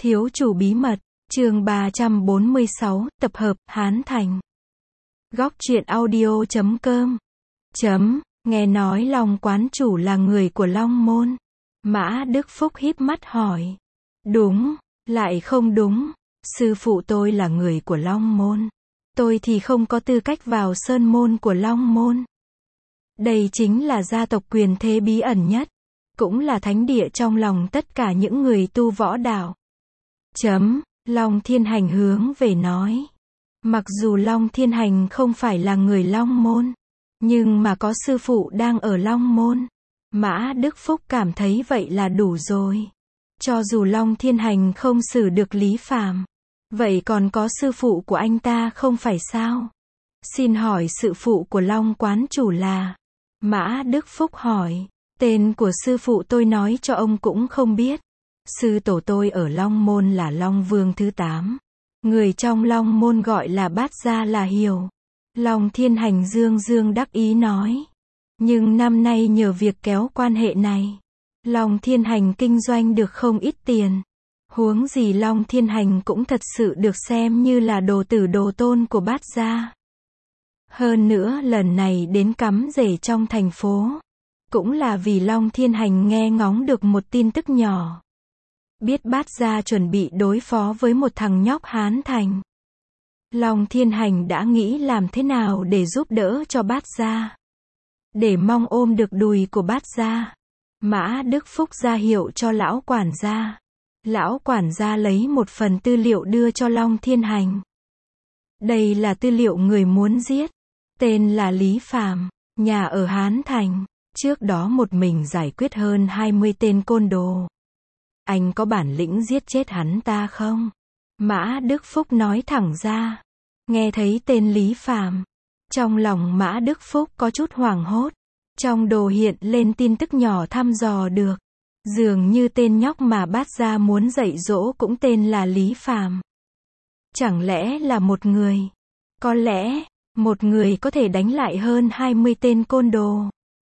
Thiếu chủ bí mật, chương 346, tập hợp, Hán Thành. Góc truyện audio.com. Nghe nói Long quán chủ là người của Long môn. Mã Đức Phúc híp mắt hỏi. Đúng, lại không đúng. Sư phụ tôi là người của Long môn. Tôi thì không có tư cách vào sơn môn của Long môn. Đây chính là gia tộc quyền thế bí ẩn nhất. Cũng là thánh địa trong lòng tất cả những người tu võ đạo. Long Thiên Hành hướng về nói. Mặc dù Long Thiên Hành không phải là người Long môn, nhưng mà có sư phụ đang ở Long môn. Mã Đức Phúc cảm thấy vậy là đủ rồi. Cho dù Long Thiên Hành không xử được Lý Phàm, vậy còn có sư phụ của anh ta không phải sao? Xin hỏi sư phụ của Long quán chủ là? Mã Đức Phúc hỏi. Tên của sư phụ tôi nói cho ông cũng không biết. Sư tổ tôi ở Long môn là Long Vương thứ 8. Người trong Long môn gọi là Bát Gia là Hiểu. Long Thiên Hành dương đắc ý nói. Nhưng năm nay nhờ việc kéo quan hệ này, Long Thiên Hành kinh doanh được không ít tiền. Huống gì Long Thiên Hành cũng thật sự được xem như là đồ tử đồ tôn của Bát Gia. Hơn nữa lần này đến cắm rễ trong thành phố, cũng là vì Long Thiên Hành nghe ngóng được một tin tức nhỏ. Biết Bát Gia chuẩn bị đối phó với một thằng nhóc Hán Thành. Long Thiên Hành đã nghĩ làm thế nào để giúp đỡ cho Bát Gia, để mong ôm được đùi của Bát Gia. Mã Đức Phúc ra hiệu cho lão quản gia. Lão quản gia lấy một phần tư liệu đưa cho Long Thiên Hành. Đây là tư liệu người muốn giết. Tên là Lý Phàm, nhà ở Hán Thành. Trước đó một mình giải quyết hơn 20 tên côn đồ. Anh có bản lĩnh giết chết hắn ta không? Mã Đức Phúc nói thẳng ra. Nghe thấy tên Lý Phàm, trong lòng Mã Đức Phúc có chút hoảng hốt. Trong đồ hiện lên tin tức nhỏ thăm dò được. Dường như tên nhóc mà Bát Gia muốn dạy dỗ cũng tên là Lý Phàm. Chẳng lẽ là một người? Có lẽ, một người có thể đánh lại hơn 20 tên côn đồ.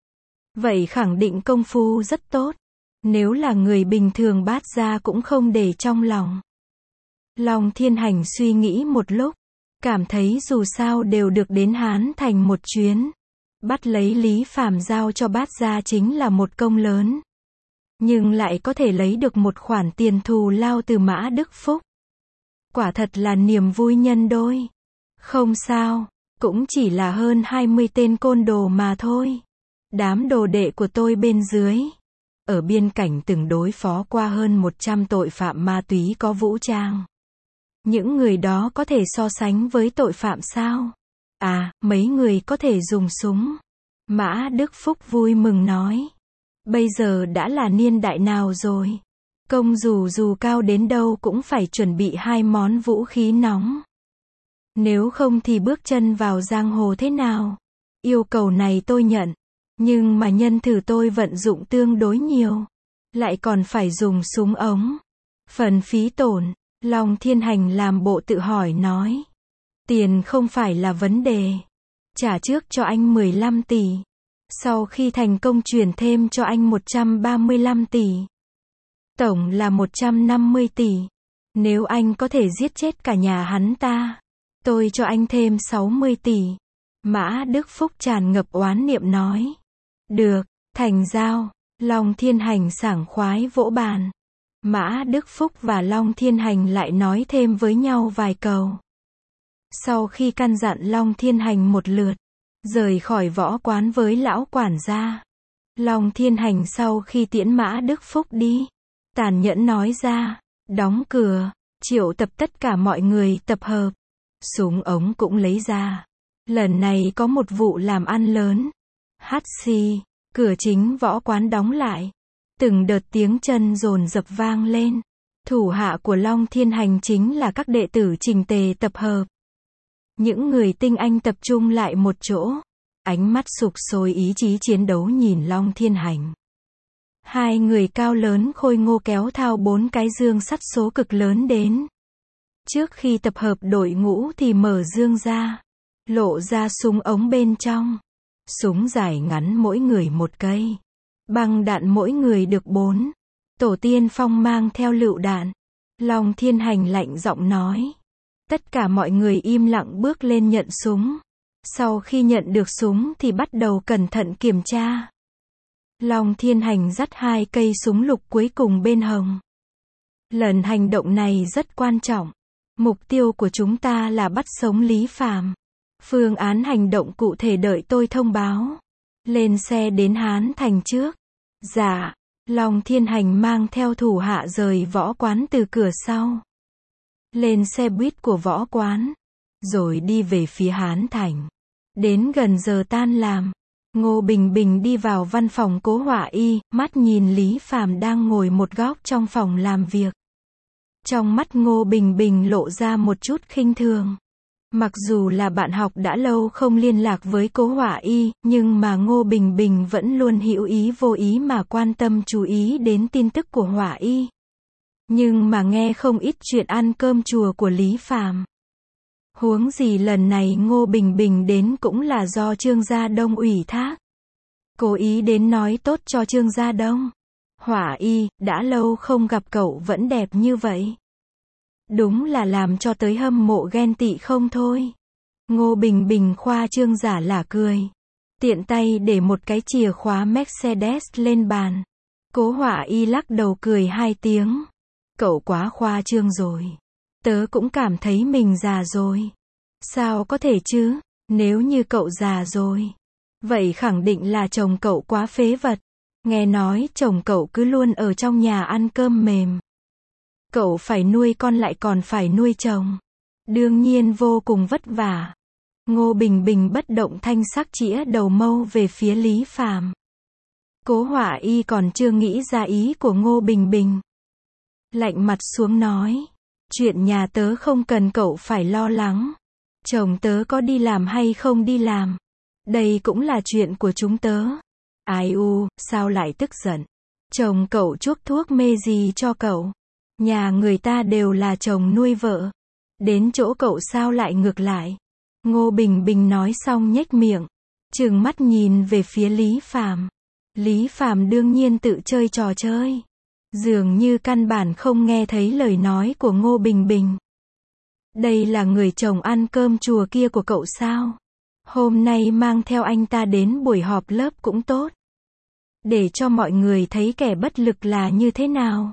Vậy khẳng định công phu rất tốt. Nếu là người bình thường Bát Gia cũng không để trong lòng. Long Thiên Hành suy nghĩ một lúc, cảm thấy dù sao đều được đến Hán Thành một chuyến. Bắt lấy Lý Phàm giao cho Bát Gia chính là một công lớn. Nhưng lại có thể lấy được một khoản tiền thù lao từ Mã Đức Phúc. Quả thật là niềm vui nhân đôi. Không sao, cũng chỉ là hơn 20 tên côn đồ mà thôi. Đám đồ đệ của tôi bên dưới, ở biên cảnh từng đối phó qua hơn 100 tội phạm ma túy có vũ trang. Những người đó có thể so sánh với tội phạm sao? À, mấy người có thể dùng súng. Mã Đức Phúc vui mừng nói. Bây giờ đã là niên đại nào rồi? Công dù cao đến đâu cũng phải chuẩn bị 2 món vũ khí nóng. Nếu không thì bước chân vào giang hồ thế nào? Yêu cầu này tôi nhận. Nhưng mà nhân thử tôi vận dụng tương đối nhiều. Lại còn phải dùng súng ống. Phần phí tổn. Long Thiên Hành làm bộ tự hỏi nói. Tiền không phải là vấn đề. Trả trước cho anh 15 tỷ. Sau khi thành công chuyển thêm cho anh 135 tỷ. Tổng là 150 tỷ. Nếu anh có thể giết chết cả nhà hắn ta, tôi cho anh thêm 60 tỷ. Mã Đức Phúc tràn ngập oán niệm nói. Được, thành giao. Long Thiên Hành sảng khoái vỗ bàn. Mã Đức Phúc và Long Thiên Hành lại nói thêm với nhau vài câu. Sau khi căn dặn Long Thiên Hành một lượt, rời khỏi võ quán với lão quản gia. Long Thiên Hành sau khi tiễn Mã Đức Phúc đi, tàn nhẫn nói ra, đóng cửa, triệu tập tất cả mọi người tập hợp. Súng ống cũng lấy ra. Lần này có một vụ làm ăn lớn. Hắt xì, cửa chính võ quán đóng lại. Từng đợt tiếng chân dồn dập vang lên. Thủ hạ của Long Thiên Hành chính là các đệ tử chỉnh tề tập hợp. Những người tinh anh tập trung lại một chỗ. Ánh mắt sục sôi ý chí chiến đấu nhìn Long Thiên Hành. 2 người cao lớn khôi ngô kéo thao 4 cái dương sắt số cực lớn đến. Trước khi tập hợp đội ngũ thì mở dương ra. Lộ ra súng ống bên trong. Súng dài ngắn mỗi người 1 cây. Băng đạn mỗi người được 4. Tổ tiên phong mang theo lựu đạn. Long Thiên Hành lạnh giọng nói. Tất cả mọi người im lặng bước lên nhận súng. Sau khi nhận được súng thì bắt đầu cẩn thận kiểm tra. Long Thiên Hành dắt 2 cây súng lục cuối cùng bên hông. Lần hành động này rất quan trọng. Mục tiêu của chúng ta là bắt sống Lý Phàm. Phương án hành động cụ thể đợi tôi thông báo. Lên xe đến Hán Thành trước. Dạ. Long Thiên Hành mang theo thủ hạ rời võ quán từ cửa sau. Lên xe buýt của võ quán. Rồi đi về phía Hán Thành. Đến gần giờ tan làm. Ngô Bình Bình đi vào văn phòng Cố Họa Y, mắt nhìn Lý Phàm đang ngồi một góc trong phòng làm việc. Trong mắt Ngô Bình Bình lộ ra một chút khinh thường. Mặc dù là bạn học đã lâu không liên lạc với Cố Họa Y, nhưng mà Ngô Bình Bình vẫn luôn hữu ý vô ý mà quan tâm chú ý đến tin tức của Họa Y. Nhưng mà nghe không ít chuyện ăn cơm chùa của Lý Phàm. Huống gì lần này Ngô Bình Bình đến cũng là do Trương Gia Đông ủy thác. Cố ý đến nói tốt cho Trương Gia Đông. Họa Y, đã lâu không gặp cậu vẫn đẹp như vậy. Đúng là làm cho tới hâm mộ ghen tị không thôi. Ngô Bình Bình khoa trương giả lả cười. Tiện tay để một cái chìa khóa Mercedes lên bàn. Cố Họa Y lắc đầu cười 2 tiếng. Cậu quá khoa trương rồi. Tớ cũng cảm thấy mình già rồi. Sao có thể chứ, nếu như cậu già rồi. Vậy khẳng định là chồng cậu quá phế vật. Nghe nói chồng cậu cứ luôn ở trong nhà ăn cơm mềm. Cậu phải nuôi con lại còn phải nuôi chồng. Đương nhiên vô cùng vất vả. Ngô Bình Bình bất động thanh sắc chĩa đầu mâu về phía Lý Phàm. Cố Họa Y còn chưa nghĩ ra ý của Ngô Bình Bình. Lạnh mặt xuống nói. Chuyện nhà tớ không cần cậu phải lo lắng. Chồng tớ có đi làm hay không đi làm. Đây cũng là chuyện của chúng tớ. Ai u, sao lại tức giận? Chồng cậu chuốc thuốc mê gì cho cậu? Nhà người ta đều là chồng nuôi vợ. Đến chỗ cậu sao lại ngược lại? Ngô Bình Bình nói xong nhếch miệng. Trừng mắt nhìn về phía Lý Phàm. Lý Phàm đương nhiên tự chơi trò chơi. Dường như căn bản không nghe thấy lời nói của Ngô Bình Bình. Đây là người chồng ăn cơm chùa kia của cậu sao? Hôm nay mang theo anh ta đến buổi họp lớp cũng tốt. Để cho mọi người thấy kẻ bất lực là như thế nào.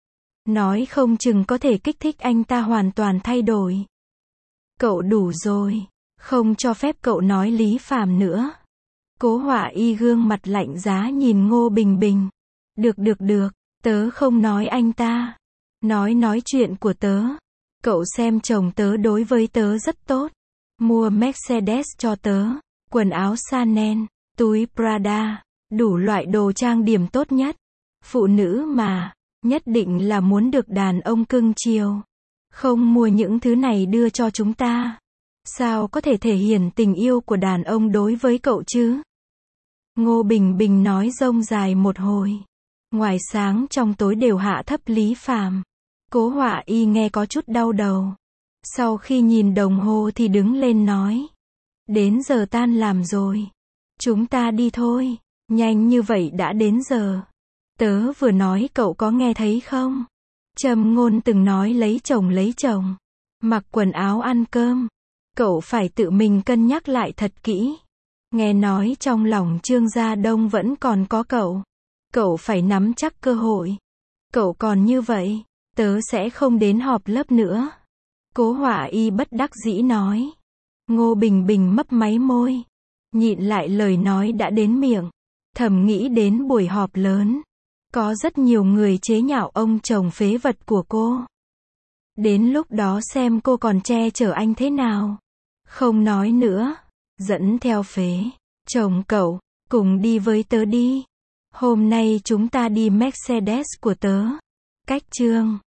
Nói không chừng có thể kích thích anh ta hoàn toàn thay đổi. Cậu đủ rồi. Không cho phép cậu nói Lý Phàm nữa. Cố Họa Y gương mặt lạnh giá nhìn Ngô Bình Bình. Được. Tớ không nói anh ta. Nói chuyện của tớ. Cậu xem chồng tớ đối với tớ rất tốt. Mua Mercedes cho tớ. Quần áo Chanel. Túi Prada. Đủ loại đồ trang điểm tốt nhất. Phụ nữ mà. Nhất định là muốn được đàn ông cưng chiều. Không mua những thứ này đưa cho chúng ta. Sao có thể thể hiện tình yêu của đàn ông đối với cậu chứ? Ngô Bình Bình nói rông dài một hồi. Ngoài sáng trong tối đều hạ thấp Lý Phàm. Cố Họa Y nghe có chút đau đầu. Sau khi nhìn đồng hồ thì đứng lên nói. Đến giờ tan làm rồi. Chúng ta đi thôi. Nhanh như vậy đã đến giờ. Tớ vừa nói cậu có nghe thấy không? Trầm Ngôn từng nói lấy chồng. Mặc quần áo ăn cơm. Cậu phải tự mình cân nhắc lại thật kỹ. Nghe nói trong lòng Trương Gia Đông vẫn còn có cậu. Cậu phải nắm chắc cơ hội. Cậu còn như vậy, tớ sẽ không đến họp lớp nữa. Cố Họa Y bất đắc dĩ nói. Ngô Bình Bình mấp máy môi. Nhịn lại lời nói đã đến miệng. Thầm nghĩ đến buổi họp lớn. Có rất nhiều người chế nhạo ông chồng phế vật của cô. Đến lúc đó xem cô còn che chở anh thế nào. Không nói nữa. Dẫn theo phế. Chồng cậu, cùng đi với tớ đi. Hôm nay chúng ta đi Mercedes của tớ. Cách chương